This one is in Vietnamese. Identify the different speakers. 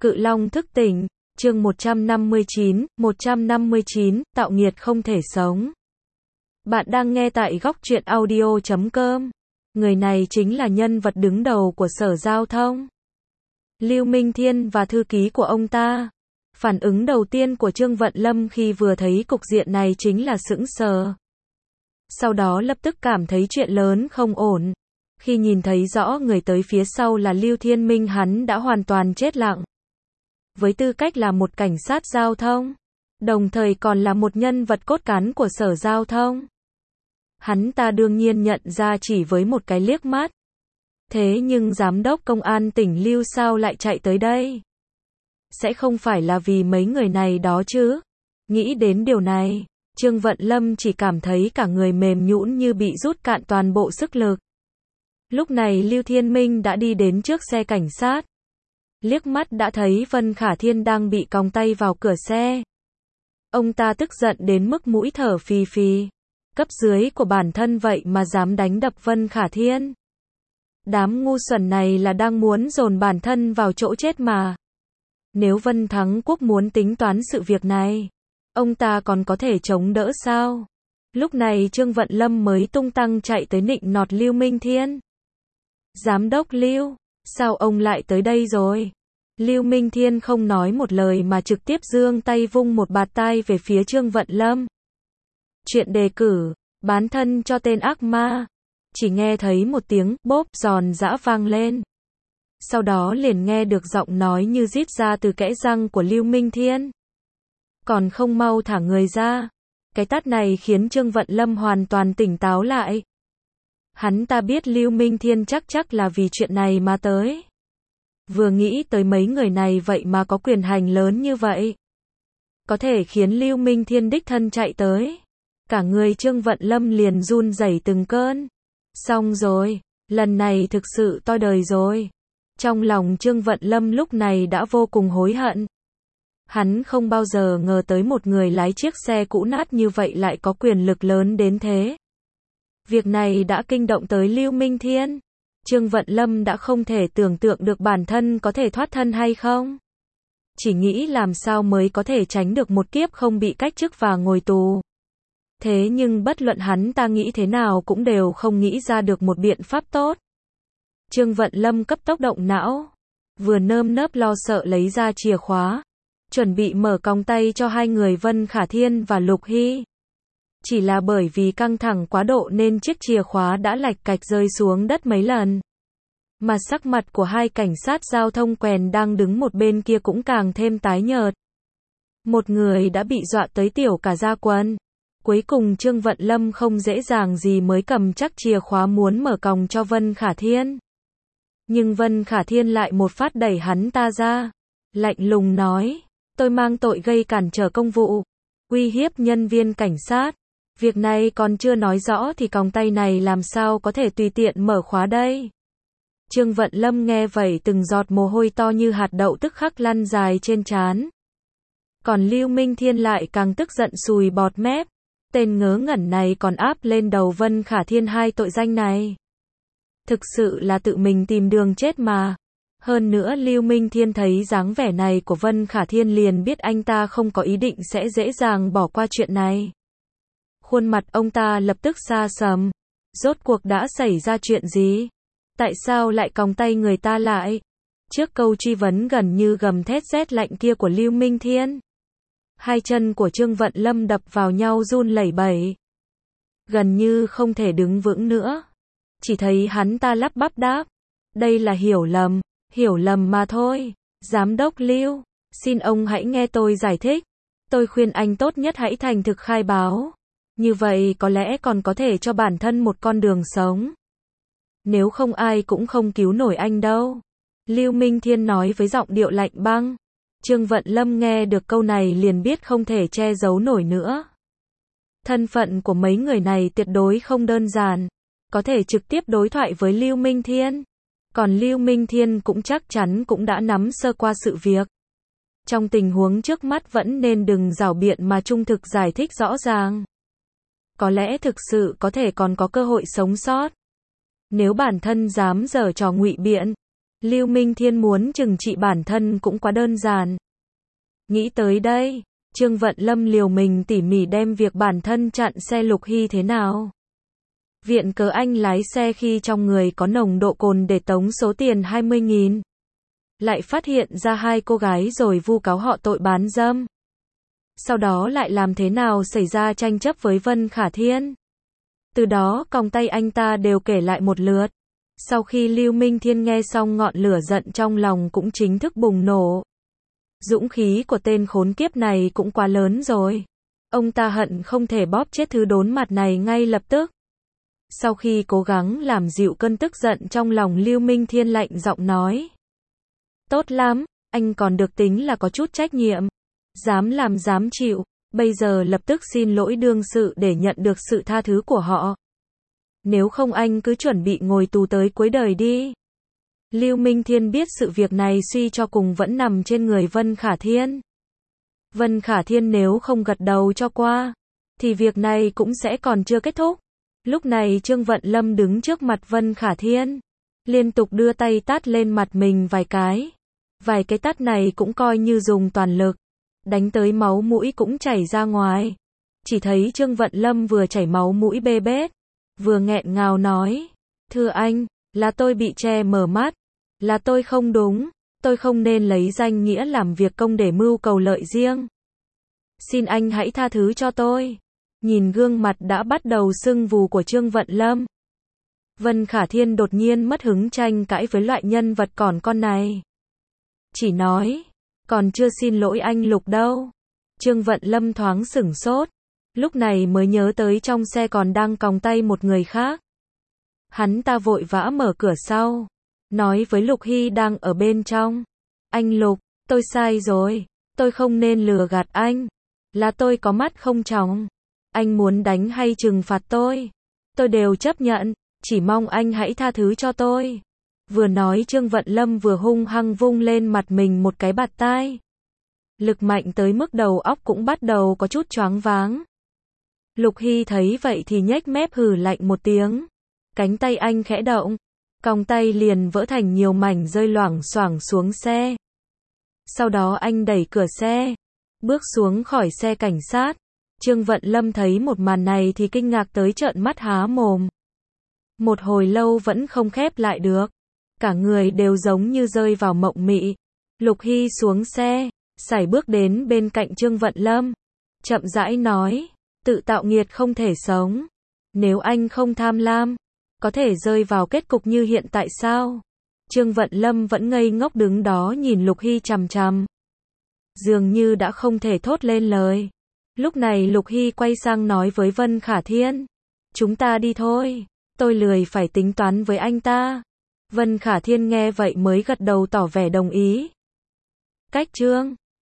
Speaker 1: Cự Long thức tỉnh, chương 159, tạo nghiệt không thể sống. Bạn đang nghe tại góc truyện audio.com. Người này chính là nhân vật đứng đầu của Sở Giao thông. Lưu Minh Thiên và thư ký của ông ta. Phản ứng đầu tiên của Trương Vận Lâm khi vừa thấy cục diện này chính là sững sờ. Sau đó lập tức cảm thấy chuyện lớn không ổn. Khi nhìn thấy rõ người tới phía sau là Lưu Thiên Minh, hắn đã hoàn toàn chết lặng. Với tư cách là một cảnh sát giao thông, đồng thời còn là một nhân vật cốt cán của Sở Giao thông, hắn ta đương nhiên nhận ra chỉ với một cái liếc mắt. Thế nhưng giám đốc công an tỉnh Lưu sao lại chạy tới đây? Sẽ không phải là vì mấy người này đó chứ? Nghĩ đến điều này, Trương Vận Lâm chỉ cảm thấy cả người mềm nhũn như bị rút cạn toàn bộ sức lực. Lúc này Lưu Thiên Minh đã đi đến trước xe cảnh sát. Liếc mắt đã thấy Vân Khả Thiên đang bị còng tay vào cửa xe. Ông ta tức giận đến mức mũi thở phì phì. Cấp dưới của bản thân vậy mà dám đánh đập Vân Khả Thiên. Đám ngu xuẩn này là đang muốn dồn bản thân vào chỗ chết mà. Nếu Vân Thắng Quốc muốn tính toán sự việc này, ông ta còn có thể chống đỡ sao? Lúc này Trương Vận Lâm mới tung tăng chạy tới nịnh nọt Lưu Minh Thiên. Giám đốc Lưu, sao ông lại tới đây rồi? Lưu Minh Thiên không nói một lời mà trực tiếp giương tay vung một bạt tai về phía Trương Vận Lâm. Chuyện đề cử, bán thân cho tên ác ma. Chỉ nghe thấy một tiếng bốp giòn giã vang lên. Sau đó liền nghe được giọng nói như rít ra từ kẽ răng của Lưu Minh Thiên. Còn không mau thả người ra. Cái tát này khiến Trương Vận Lâm hoàn toàn tỉnh táo lại. Hắn ta biết Lưu Minh Thiên chắc là vì chuyện này mà tới. Vừa nghĩ tới mấy người này vậy mà có quyền hành lớn như vậy, có thể khiến Lưu Minh Thiên đích thân chạy tới. Cả người Trương Vận Lâm liền run rẩy từng cơn. Xong rồi, lần này thực sự toi đời rồi. Trong lòng Trương Vận Lâm lúc này đã vô cùng hối hận. Hắn không bao giờ ngờ tới một người lái chiếc xe cũ nát như vậy lại có quyền lực lớn đến thế. Việc này đã kinh động tới Lưu Minh Thiên. Trương Vận Lâm đã không thể tưởng tượng được bản thân có thể thoát thân hay không. Chỉ nghĩ làm sao mới có thể tránh được một kiếp không bị cách chức và ngồi tù. Thế nhưng bất luận hắn ta nghĩ thế nào cũng đều không nghĩ ra được một biện pháp tốt. Trương Vận Lâm cấp tốc động não. Vừa nơm nớp lo sợ lấy ra chìa khóa. Chuẩn bị mở còng tay cho hai người Vân Khả Thiên và Lục Hy. Chỉ là bởi vì căng thẳng quá độ nên chiếc chìa khóa đã lạch cạch rơi xuống đất mấy lần. Mà sắc mặt của hai cảnh sát giao thông quèn đang đứng một bên kia cũng càng thêm tái nhợt. Một người đã bị dọa tới tiểu cả da quần. Cuối cùng Trương Vận Lâm không dễ dàng gì mới cầm chắc chìa khóa muốn mở còng cho Vân Khả Thiên. Nhưng Vân Khả Thiên lại một phát đẩy hắn ta ra. Lạnh lùng nói, tôi mang tội gây cản trở công vụ, uy hiếp nhân viên cảnh sát. Việc này còn chưa nói rõ thì còng tay này làm sao có thể tùy tiện mở khóa đây. Trương Vận Lâm nghe vậy từng giọt mồ hôi to như hạt đậu tức khắc lăn dài trên trán. Còn Lưu Minh Thiên lại càng tức giận sùi bọt mép. Tên ngớ ngẩn này còn áp lên đầu Vân Khả Thiên hai tội danh này. Thực sự là tự mình tìm đường chết mà. Hơn nữa Lưu Minh Thiên thấy dáng vẻ này của Vân Khả Thiên liền biết anh ta không có ý định sẽ dễ dàng bỏ qua chuyện này. Khuôn mặt ông ta lập tức xa sầm. Rốt cuộc đã xảy ra chuyện gì? Tại sao lại còng tay người ta lại? Trước câu truy vấn gần như gầm thét rét lạnh kia của Lưu Minh Thiên, hai chân của Trương Vận Lâm đập vào nhau run lẩy bẩy. Gần như không thể đứng vững nữa. Chỉ thấy hắn ta lắp bắp đáp. Đây là hiểu lầm mà thôi. Giám đốc Lưu, xin ông hãy nghe tôi giải thích. Tôi khuyên anh tốt nhất hãy thành thực khai báo. Như vậy có lẽ còn có thể cho bản thân một con đường sống. Nếu không ai cũng không cứu nổi anh đâu. Lưu Minh Thiên nói với giọng điệu lạnh băng. Trương Vận Lâm nghe được câu này liền biết không thể che giấu nổi nữa. Thân phận của mấy người này tuyệt đối không đơn giản. Có thể trực tiếp đối thoại với Lưu Minh Thiên. Còn Lưu Minh Thiên cũng chắc chắn cũng đã nắm sơ qua sự việc. Trong tình huống trước mắt vẫn nên đừng giảo biện mà trung thực giải thích rõ ràng. Có lẽ thực sự có thể còn có cơ hội sống sót. Nếu bản thân dám giở trò ngụy biện, Lưu Minh Thiên muốn trừng trị bản thân cũng quá đơn giản. Nghĩ tới đây, Trương Vận Lâm liều mình tỉ mỉ đem việc bản thân chặn xe Lục Hy thế nào. Viện cớ anh lái xe khi trong người có nồng độ cồn để tống số tiền 20.000. Lại phát hiện ra hai cô gái rồi vu cáo họ tội bán dâm. Sau đó lại làm thế nào xảy ra tranh chấp với Vân Khả Thiên. Từ đó còng tay anh ta đều kể lại một lượt. Sau khi Lưu Minh Thiên nghe xong ngọn lửa giận trong lòng cũng chính thức bùng nổ. Dũng khí của tên khốn kiếp này cũng quá lớn rồi. Ông ta hận không thể bóp chết thứ đốn mặt này ngay lập tức. Sau khi cố gắng làm dịu cơn tức giận trong lòng, Lưu Minh Thiên lạnh giọng nói. Tốt lắm, anh còn được tính là có chút trách nhiệm. Dám làm dám chịu, bây giờ lập tức xin lỗi đương sự để nhận được sự tha thứ của họ. Nếu không anh cứ chuẩn bị ngồi tù tới cuối đời đi. Lưu Minh Thiên biết sự việc này suy cho cùng vẫn nằm trên người Vân Khả Thiên. Vân Khả Thiên nếu không gật đầu cho qua, thì việc này cũng sẽ còn chưa kết thúc. Lúc này Trương Vận Lâm đứng trước mặt Vân Khả Thiên, liên tục đưa tay tát lên mặt mình vài cái. Vài cái tát này cũng coi như dùng toàn lực, đánh tới máu mũi cũng chảy ra ngoài. Chỉ thấy Trương Vận Lâm vừa chảy máu mũi bê bết, vừa nghẹn ngào nói, thưa anh, là tôi bị che mờ mắt, là tôi không đúng, tôi không nên lấy danh nghĩa làm việc công để mưu cầu lợi riêng. Xin anh hãy tha thứ cho tôi. Nhìn gương mặt đã bắt đầu sưng vù của Trương Vận Lâm, Vân Khả Thiên đột nhiên mất hứng tranh cãi với loại nhân vật còn con này. Chỉ nói, còn chưa xin lỗi anh Lục đâu. Trương Vận Lâm thoáng sửng sốt, lúc này mới nhớ tới trong xe còn đang còng tay một người khác. Hắn ta vội vã mở cửa sau, nói với Lục Hy đang ở bên trong. Anh Lục, tôi sai rồi, tôi không nên lừa gạt anh, là tôi có mắt không tròng. Anh muốn đánh hay trừng phạt tôi đều chấp nhận, chỉ mong anh hãy tha thứ cho tôi. Vừa nói Trương Vận Lâm vừa hung hăng vung lên mặt mình một cái bạt tai. Lực mạnh tới mức đầu óc cũng bắt đầu có chút choáng váng. Lục Hy thấy vậy thì nhếch mép hừ lạnh một tiếng. Cánh tay anh khẽ động, còng tay liền vỡ thành nhiều mảnh rơi loảng xoảng xuống xe. Sau đó anh đẩy cửa xe, bước xuống khỏi xe cảnh sát. Trương Vận Lâm thấy một màn này thì kinh ngạc tới trợn mắt há mồm. Một hồi lâu vẫn không khép lại được. Cả người đều giống như rơi vào mộng mị. Lục Hy xuống xe, sải bước đến bên cạnh Trương Vận Lâm. Chậm rãi nói, tự tạo nghiệt không thể sống. Nếu anh không tham lam, có thể rơi vào kết cục như hiện tại sao? Trương Vận Lâm vẫn ngây ngốc đứng đó nhìn Lục Hy chằm chằm. Dường như đã không thể thốt lên lời. Lúc này Lục Hy quay sang nói với Vân Khả Thiên. Chúng ta đi thôi, tôi lười phải tính toán với anh ta. Vân Khả Thiên nghe vậy mới gật đầu tỏ vẻ đồng ý. Cách Trương